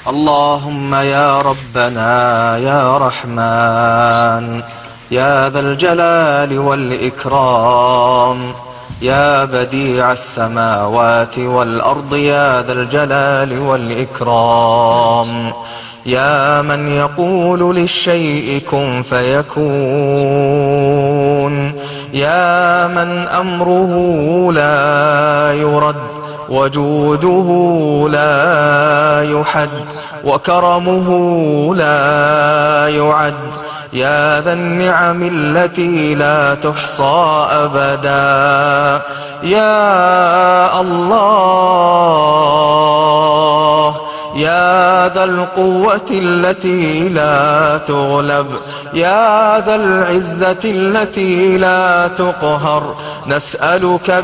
اللهم يا ربنا يا رحمن يا ذا الجلال والإكرام، يا بديع السماوات والأرض يا ذا الجلال والإكرام، يا من يقول للشيء كن فيكون، يا من أمره لا يرد وجوده لا يحد وكرمه لا يعد، يا ذا النعم التي لا تحصى أبدا، يا الله يا ذا القوة التي لا تغلب، يا ذا العزة التي لا تقهر، نسألك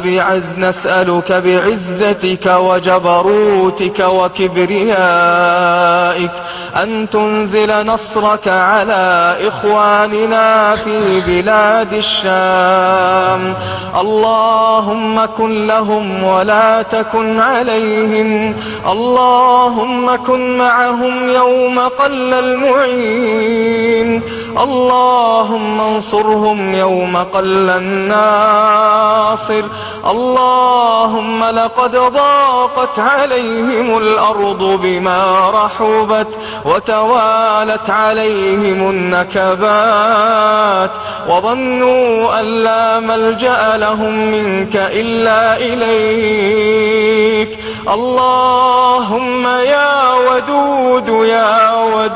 بعزتك وجبروتك وكبريائك أن تنزل نصرك على إخواننا في بلاد الشام. اللهم كن لهم ولا تكن عليهم، اللهم كن معهم يوم قل المعين، اللهم انصرهم يوم قل الناصر. اللهم لقد ضاقت عليهم الأرض بما رحبت وتوالت عليهم النكبات، وظنوا أن لا ملجأ لهم منك إلا إليك. اللهم يا ودود يا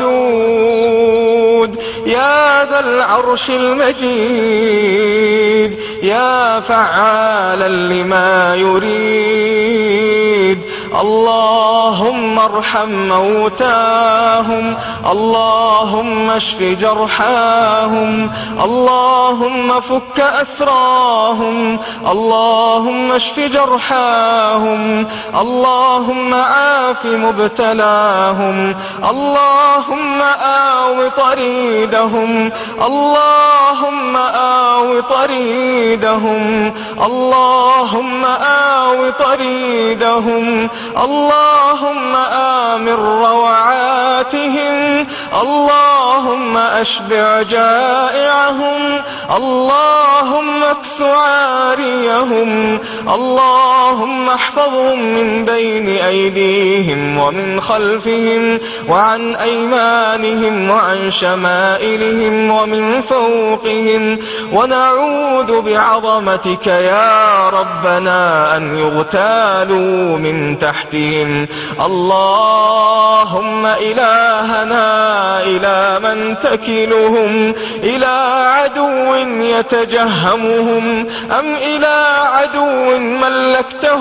ودود يا ذا العرش المجيد، يا فعالا لما يريد، اللهم ارحم موتاهم، اللهم اشف جرحاهم، اللهم فك أسراهم، اللهم اشف جرحاهم، اللهم عاف مبتلاهم، اللهم آو طريدهم، اللهم آو طريدهم، اللهم آو طريدهم، اللهم آمن روعاتهم، اللهم أشبع جائعهم، اللهم اكس عاريهم، اللهم احفظهم من بين أيديهم ومن خلفهم وعن أيمانهم وعن شمائلهم ومن فوقهم، ونعوذ بعظمتك يا ربنا أن يغتالوا من تحتهم. اللهم إلهنا إلى من تكلهم، إلى عدو يتجهمهم أم إلى عدو ملكته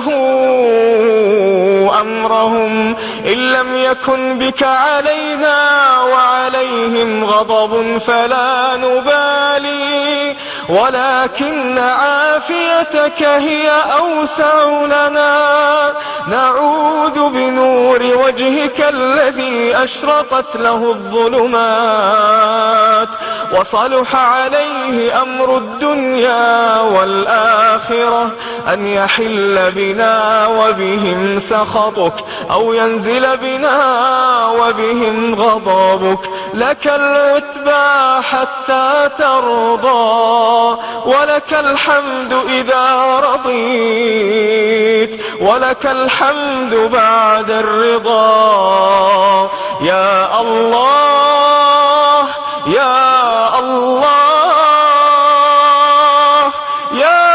أمرهم؟ إن لم يكن بك علينا وعليهم غضب فلا نبالي، ولكن عافيتك هي أوسع لنا. نعوذ بنور وجهك الذي أشرقت له الظلمات وصلح عليه أمر الدنيا والآخرة أن يحل بنا وبهم سخطك أو ينزل بنا وبهم غضبك. لك العتبى حتى ترضى، ولك الحمد إذا رضيت، ولك الحمد بعد الرضا. يا الله يا الله يا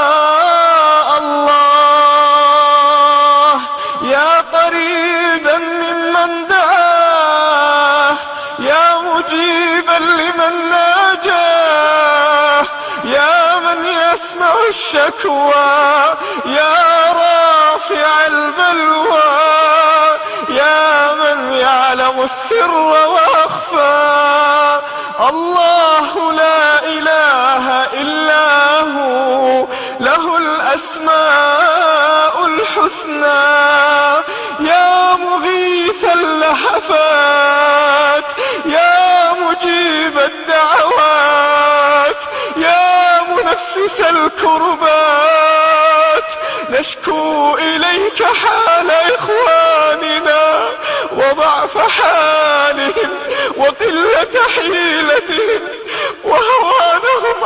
الله يا قريبا ممن دعاه، يا مجيبا لمن ناجاه، يا من يسمع الشكوى، يا رافع البلوى، يا من يعلم السر وأخفى. الله لا إله إلا هو، له الأسماء الحسنى. يا مغيث اللهفات، يا مجيب الدعوات، يا منفس الكربات، نشكو إليك حال إخواننا وضعف ضعف حالهم وقلة حيلتهم وهوانهم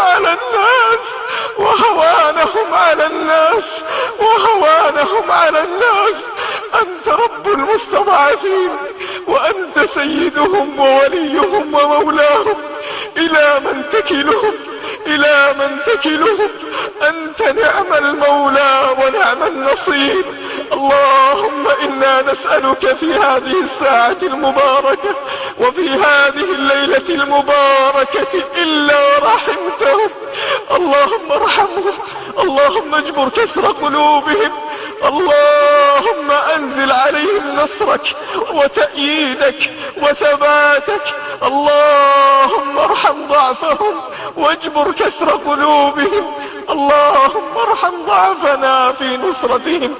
على الناس. أنت رب المستضعفين، وأنت سيدهم ووليهم ومولاهم. إلى من تكلهم؟ أنت نعم المولى ونعم النصير. اللهم إنا نسألك في هذه الساعة المباركة وفي هذه الليلة المباركة إلا رحمتهم. اللهم ارحمهم، اللهم اجبر كسر قلوبهم، اللهم أنزل عليهم نصرك وتأييدك وثباتك. اللهم ارحم ضعفهم واجبر كسر قلوبهم. اللهم ارحم ضعفنا في نصرتهم.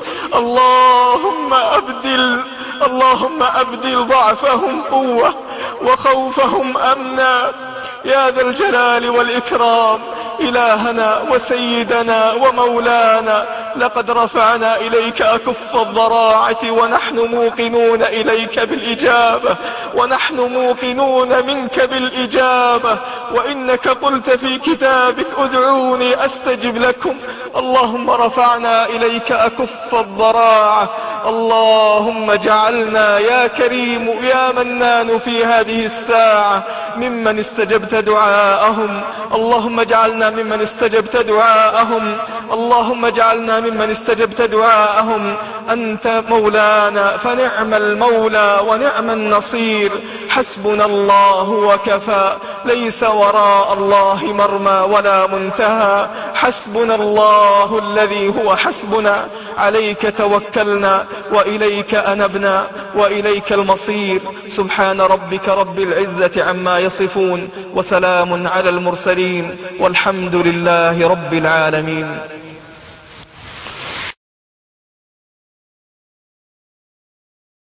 اللهم أبدل ضعفهم قوة وخوفهم أمنا يا ذا الجلال والإكرام. إلهنا وسيدنا ومولانا، لقد رفعنا إليك أكف الضراعة ونحن موقنون إليك بالإجابة، ونحن موقنون منك بالإجابة. وإنك قلت في كتابك ادعوني أستجب لكم. اللهم رفعنا إليك أكف الضراعة. اللهم اجعلنا يا كريم يا منان في هذه الساعة ممن استجبت دعاءهم. اللهم اجعلنا ممن استجبت دعاءهم. اللهم اجعلنا ممن استجبت دعاءهم. أنت مولانا فنعم المولى ونعم النصير. حسبنا الله وكفى، ليس وراء الله مرمى ولا منتهى. حسبنا الله الذي هو حسبنا، عليك توكلنا وإليك أنبنا وإليك المصير. سبحان ربك رب العزة عما يصفون، وسلام على المرسلين، والحمد لله رب العالمين.